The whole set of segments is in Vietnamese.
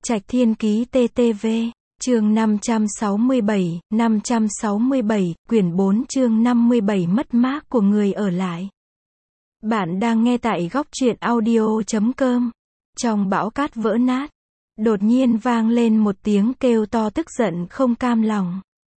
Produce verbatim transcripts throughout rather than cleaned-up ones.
Trạch Thiên Ký tê tê vê, chương năm trăm sáu mươi bảy, năm trăm sáu mươi bảy, quyển bốn chương năm mươi bảy mất mát của người ở lại. Bạn đang nghe tại góc truyện audio chấm com. Trong bão cát vỡ nát, đột nhiên vang lên một tiếng kêu to tức giận không cam lòng.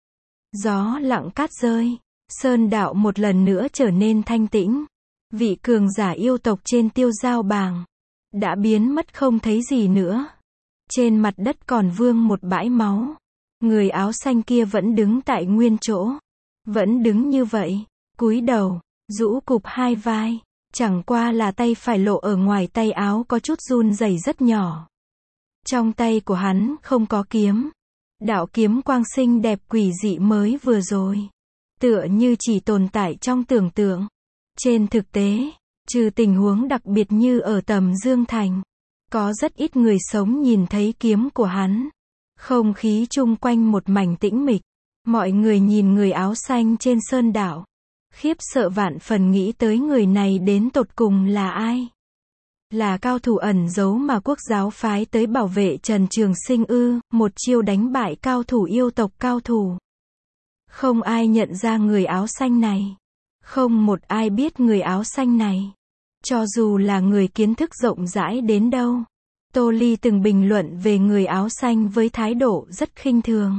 Gió lặng cát rơi, sơn đạo một lần nữa trở nên thanh tĩnh. Vị cường giả yêu tộc trên Tiêu Giao Bàng đã biến mất không thấy gì nữa. Trên mặt đất còn vương một bãi máu. Người áo xanh kia vẫn đứng tại nguyên chỗ. Vẫn đứng như vậy, cúi đầu, rũ cụp hai vai. Chẳng qua là tay phải lộ ở ngoài tay áo có chút run rẩy rất nhỏ. Trong tay của hắn không có kiếm. Đạo kiếm quang sinh đẹp quỷ dị mới vừa rồi, tựa như chỉ tồn tại trong tưởng tượng. Trên thực tế, trừ tình huống đặc biệt như ở Tầm Dương Thành, có rất ít người sống nhìn thấy kiếm của hắn. Không khí chung quanh một mảnh tĩnh mịch. Mọi người nhìn người áo xanh trên sơn đảo, khiếp sợ vạn phần nghĩ tới người này đến tột cùng là ai. Là cao thủ ẩn giấu mà quốc giáo phái tới bảo vệ Trần Trường Sinh ư, một chiêu đánh bại cao thủ yêu tộc cao thủ. Không ai nhận ra người áo xanh này. Không một ai biết người áo xanh này. Cho dù là người kiến thức rộng rãi đến đâu. Tô Ly từng bình luận về người áo xanh với thái độ rất khinh thường.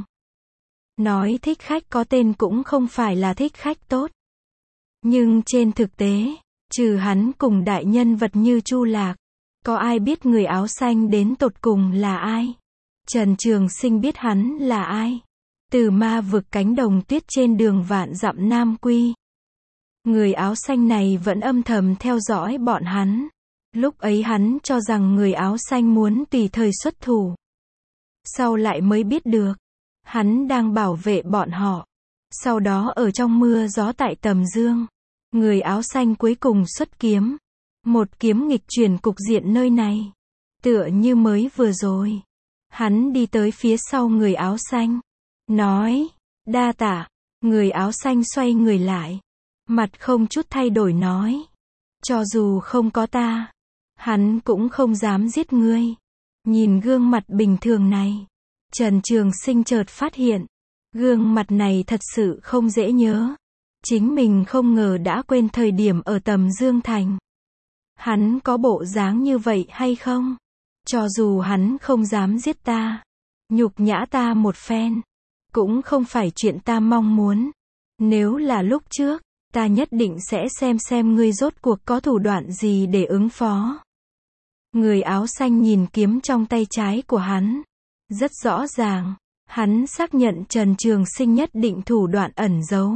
Nói thích khách có tên cũng không phải là thích khách tốt. Nhưng trên thực tế, trừ hắn cùng đại nhân vật như Chu Lạc, có ai biết người áo xanh đến tột cùng là ai? Trần Trường Sinh biết hắn là ai? Từ ma vực cánh đồng tuyết trên đường vạn dặm Nam Quy. Người áo xanh này vẫn âm thầm theo dõi bọn hắn. Lúc ấy hắn cho rằng người áo xanh muốn tùy thời xuất thủ. Sau lại mới biết được, hắn đang bảo vệ bọn họ. Sau đó ở trong mưa gió tại Tầm Dương, người áo xanh cuối cùng xuất kiếm. Một kiếm nghịch chuyển cục diện nơi này. Tựa như mới vừa rồi, hắn đi tới phía sau người áo xanh, nói, đa tạ. Người áo xanh xoay người lại, mặt không chút thay đổi nói, cho dù không có ta, hắn cũng không dám giết ngươi. Nhìn gương mặt bình thường này, Trần Trường Sinh chợt phát hiện, gương mặt này thật sự không dễ nhớ. Chính mình không ngờ đã quên thời điểm ở Tầm Dương Thành. Hắn có bộ dáng như vậy hay không? Cho dù hắn không dám giết ta, nhục nhã ta một phen, cũng không phải chuyện ta mong muốn. Nếu là lúc trước, ta nhất định sẽ xem xem ngươi rốt cuộc có thủ đoạn gì để ứng phó. Người áo xanh nhìn kiếm trong tay trái của hắn. Rất rõ ràng, hắn xác nhận Trần Trường Sinh nhất định thủ đoạn ẩn giấu.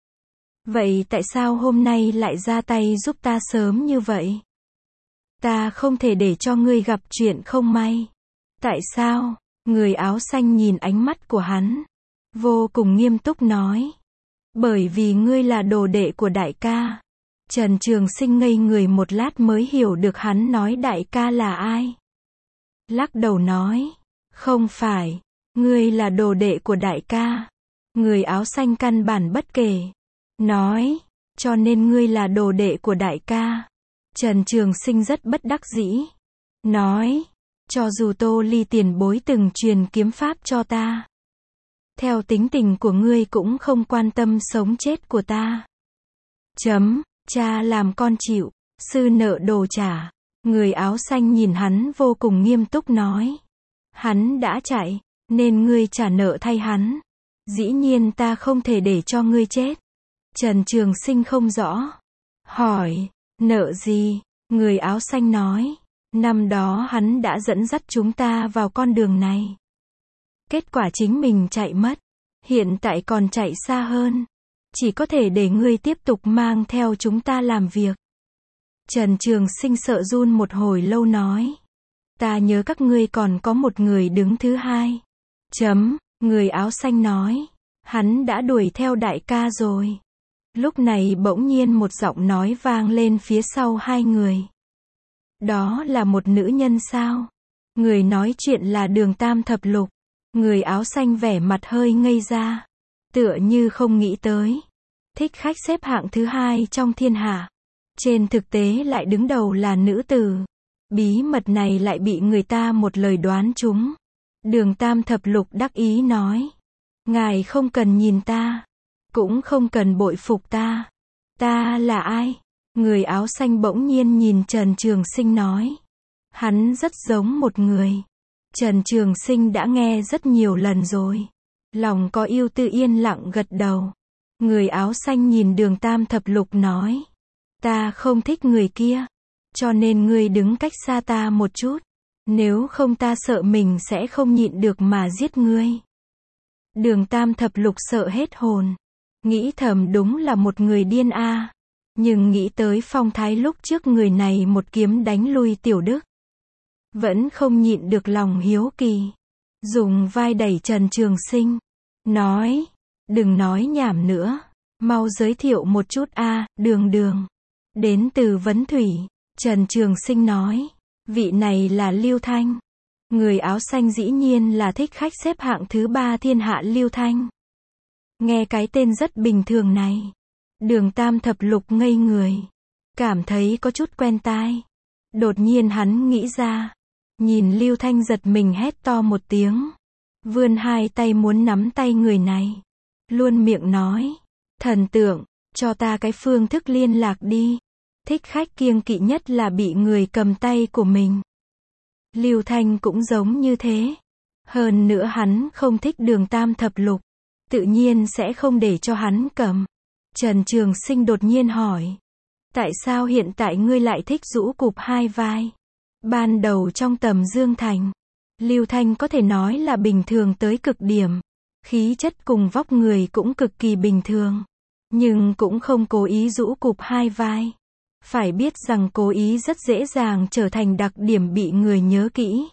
Vậy tại sao hôm nay lại ra tay giúp ta sớm như vậy? Ta không thể để cho ngươi gặp chuyện không may. Tại sao? Người áo xanh nhìn ánh mắt của hắn, vô cùng nghiêm túc nói. Bởi vì ngươi là đồ đệ của đại ca. Trần Trường Sinh ngây người một lát mới hiểu được hắn nói đại ca là ai. Lắc đầu nói, không phải, ngươi là đồ đệ của đại ca. Người áo xanh căn bản bất kể. Nói, cho nên ngươi là đồ đệ của đại ca. Trần Trường Sinh rất bất đắc dĩ. Nói, cho dù Tô Ly tiền bối từng truyền kiếm pháp cho ta, theo tính tình của ngươi cũng không quan tâm sống chết của ta. Chấm, cha làm con chịu, sư nợ đồ trả. Người áo xanh nhìn hắn vô cùng nghiêm túc nói. Hắn đã chạy, nên ngươi trả nợ thay hắn. Dĩ nhiên ta không thể để cho ngươi chết. Trần Trường Sinh không rõ. Hỏi, nợ gì? Người áo xanh nói, năm đó hắn đã dẫn dắt chúng ta vào con đường này. Kết quả chính mình chạy mất. Hiện tại còn chạy xa hơn. Chỉ có thể để ngươi tiếp tục mang theo chúng ta làm việc. Trần Trường Sinh sợ run một hồi lâu nói. Ta nhớ các ngươi còn có một người đứng thứ hai. Chấm, người áo xanh nói. Hắn đã đuổi theo đại ca rồi. Lúc này bỗng nhiên một giọng nói vang lên phía sau hai người. Đó là một nữ nhân sao? Người nói chuyện là Đường Tam Thập Lục. Người áo xanh vẻ mặt hơi ngây ra. Tựa như không nghĩ tới. Thích khách xếp hạng thứ hai trong thiên hạ. Trên thực tế lại đứng đầu là nữ tử. Bí mật này lại bị người ta một lời đoán trúng. Đường Tam Thập Lục đắc ý nói. Ngài không cần nhìn ta. Cũng không cần bội phục ta. Ta là ai? Người áo xanh bỗng nhiên nhìn Trần Trường Sinh nói. Hắn rất giống một người. Trần Trường Sinh đã nghe rất nhiều lần rồi. Lòng có ưu tư yên lặng gật đầu. Người áo xanh nhìn Đường Tam Thập Lục nói. Ta không thích người kia. Cho nên ngươi đứng cách xa ta một chút. Nếu không ta sợ mình sẽ không nhịn được mà giết ngươi. Đường Tam Thập Lục sợ hết hồn. Nghĩ thầm đúng là một người điên a. Nhưng nghĩ tới phong thái lúc trước người này một kiếm đánh lui Tiểu Đức. Vẫn không nhịn được lòng hiếu kỳ. Dùng vai đẩy Trần Trường Sinh. Nói. Đừng nói nhảm nữa. Mau giới thiệu một chút a. Đường Đường. Đến từ Vấn Thủy. Trần Trường Sinh nói. Vị này là Lưu Thanh. Người áo xanh dĩ nhiên là thích khách xếp hạng thứ ba thiên hạ Lưu Thanh. Nghe cái tên rất bình thường này. Đường Tam Thập Lục ngây người. Cảm thấy có chút quen tai. Đột nhiên hắn nghĩ ra. Nhìn Lưu Thanh giật mình hét to một tiếng. Vươn hai tay muốn nắm tay người này. Luôn miệng nói. Thần tượng, cho ta cái phương thức liên lạc đi. Thích khách kiêng kỵ nhất là bị người cầm tay của mình. Lưu Thanh cũng giống như thế. Hơn nữa hắn không thích Đường Tam Thập Lục. Tự nhiên sẽ không để cho hắn cầm. Trần Trường Sinh đột nhiên hỏi. Tại sao hiện tại ngươi lại thích rũ cụp hai vai? Ban đầu trong Tầm Dương Thành, Lưu Thanh có thể nói là bình thường tới cực điểm. Khí chất cùng vóc người cũng cực kỳ bình thường. Nhưng cũng không cố ý rũ cụp hai vai. Phải biết rằng cố ý rất dễ dàng trở thành đặc điểm bị người nhớ kỹ.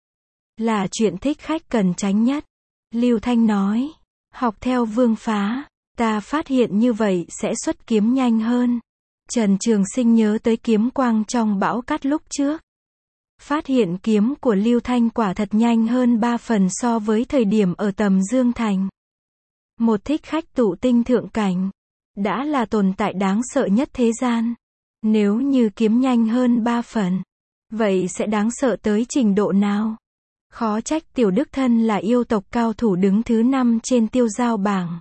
Là chuyện thích khách cần tránh nhất. Lưu Thanh nói. Học theo Vương Phá. Ta phát hiện như vậy sẽ xuất kiếm nhanh hơn. Trần Trường Sinh nhớ tới kiếm quang trong bão cát lúc trước. Phát hiện kiếm của Lưu Thanh quả thật nhanh hơn ba phần so với thời điểm ở Tầm Dương Thành. Một thích khách tụ tinh thượng cảnh. Đã là tồn tại đáng sợ nhất thế gian. Nếu như kiếm nhanh hơn ba phần. Vậy sẽ đáng sợ tới trình độ nào? Khó trách Tiểu Đức thân là yêu tộc cao thủ đứng thứ năm trên tiêu giao bảng.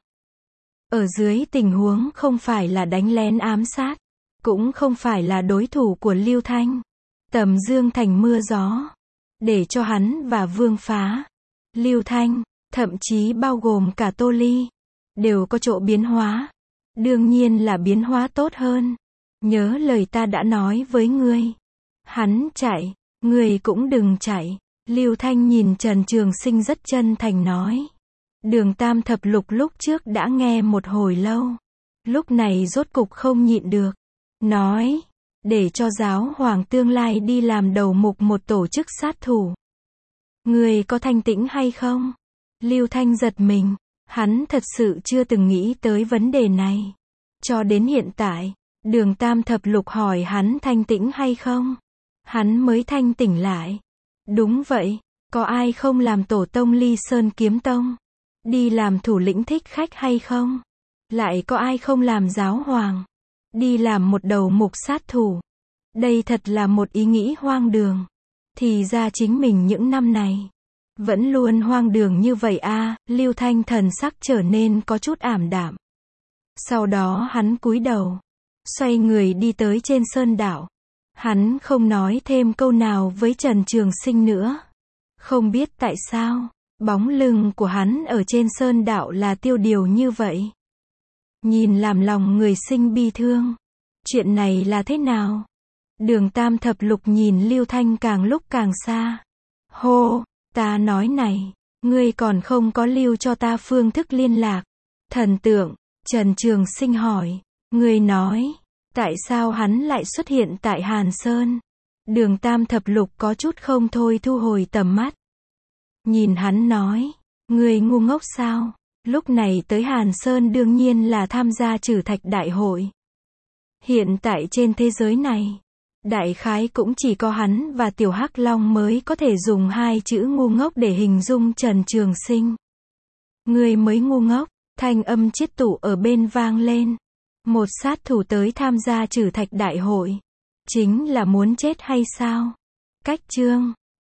Ở dưới tình huống không phải là đánh lén ám sát. Cũng không phải là đối thủ của Lưu Thanh. Tầm Dương Thành mưa gió. Để cho hắn và Vương Phá, Lưu Thanh, thậm chí bao gồm cả Tô Ly. Đều có chỗ biến hóa. Đương nhiên là biến hóa tốt hơn. Nhớ lời ta đã nói với ngươi. Hắn chạy, ngươi cũng đừng chạy. Lưu Thanh nhìn Trần Trường Sinh rất chân thành nói. Đường Tam Thập Lục lúc trước đã nghe một hồi lâu. Lúc này rốt cục không nhịn được. Nói, để cho giáo hoàng tương lai đi làm đầu mục một tổ chức sát thủ. Ngươi có thanh tĩnh hay không? Lưu Thanh giật mình. Hắn thật sự chưa từng nghĩ tới vấn đề này. Cho đến hiện tại, Đường Tam Thập Lục hỏi hắn thanh tĩnh hay không? Hắn mới thanh tỉnh lại. Đúng vậy, có ai không làm tổ tông Ly Sơn Kiếm Tông? Đi làm thủ lĩnh thích khách hay không? Lại có ai không làm giáo hoàng? Đi làm một đầu mục sát thủ? Đây thật là một ý nghĩ hoang đường. Thì ra chính mình những năm này vẫn luôn hoang đường như vậy a. À, Lưu Thanh thần sắc trở nên có chút ảm đạm. Sau đó hắn cúi đầu, xoay người đi tới trên sơn đảo. Hắn không nói thêm câu nào với Trần Trường Sinh nữa. Không biết tại sao, bóng lưng của hắn ở trên sơn đảo là tiêu điều như vậy. Nhìn làm lòng người sinh bi thương. Chuyện này là thế nào? Đường Tam Thập Lục nhìn Lưu Thanh càng lúc càng xa. Hô, ta nói này, ngươi còn không có lưu cho ta phương thức liên lạc. Thần tượng, Trần Trường Sinh hỏi, ngươi nói, tại sao hắn lại xuất hiện tại Hàn Sơn? Đường Tam Thập Lục có chút không thôi thu hồi tầm mắt. Nhìn hắn nói, ngươi ngu ngốc sao? Lúc này tới Hàn Sơn đương nhiên là tham gia trừ thạch đại hội. Hiện tại trên thế giới này, đại khái cũng chỉ có hắn và Tiểu Hắc Long mới có thể dùng hai chữ ngu ngốc để hình dung Trần Trường Sinh. Ngươi mới ngu ngốc, thanh âm chiết tụ ở bên vang lên. Một sát thủ tới tham gia trừ thạch đại hội. Chính là muốn chết hay sao? Cách chương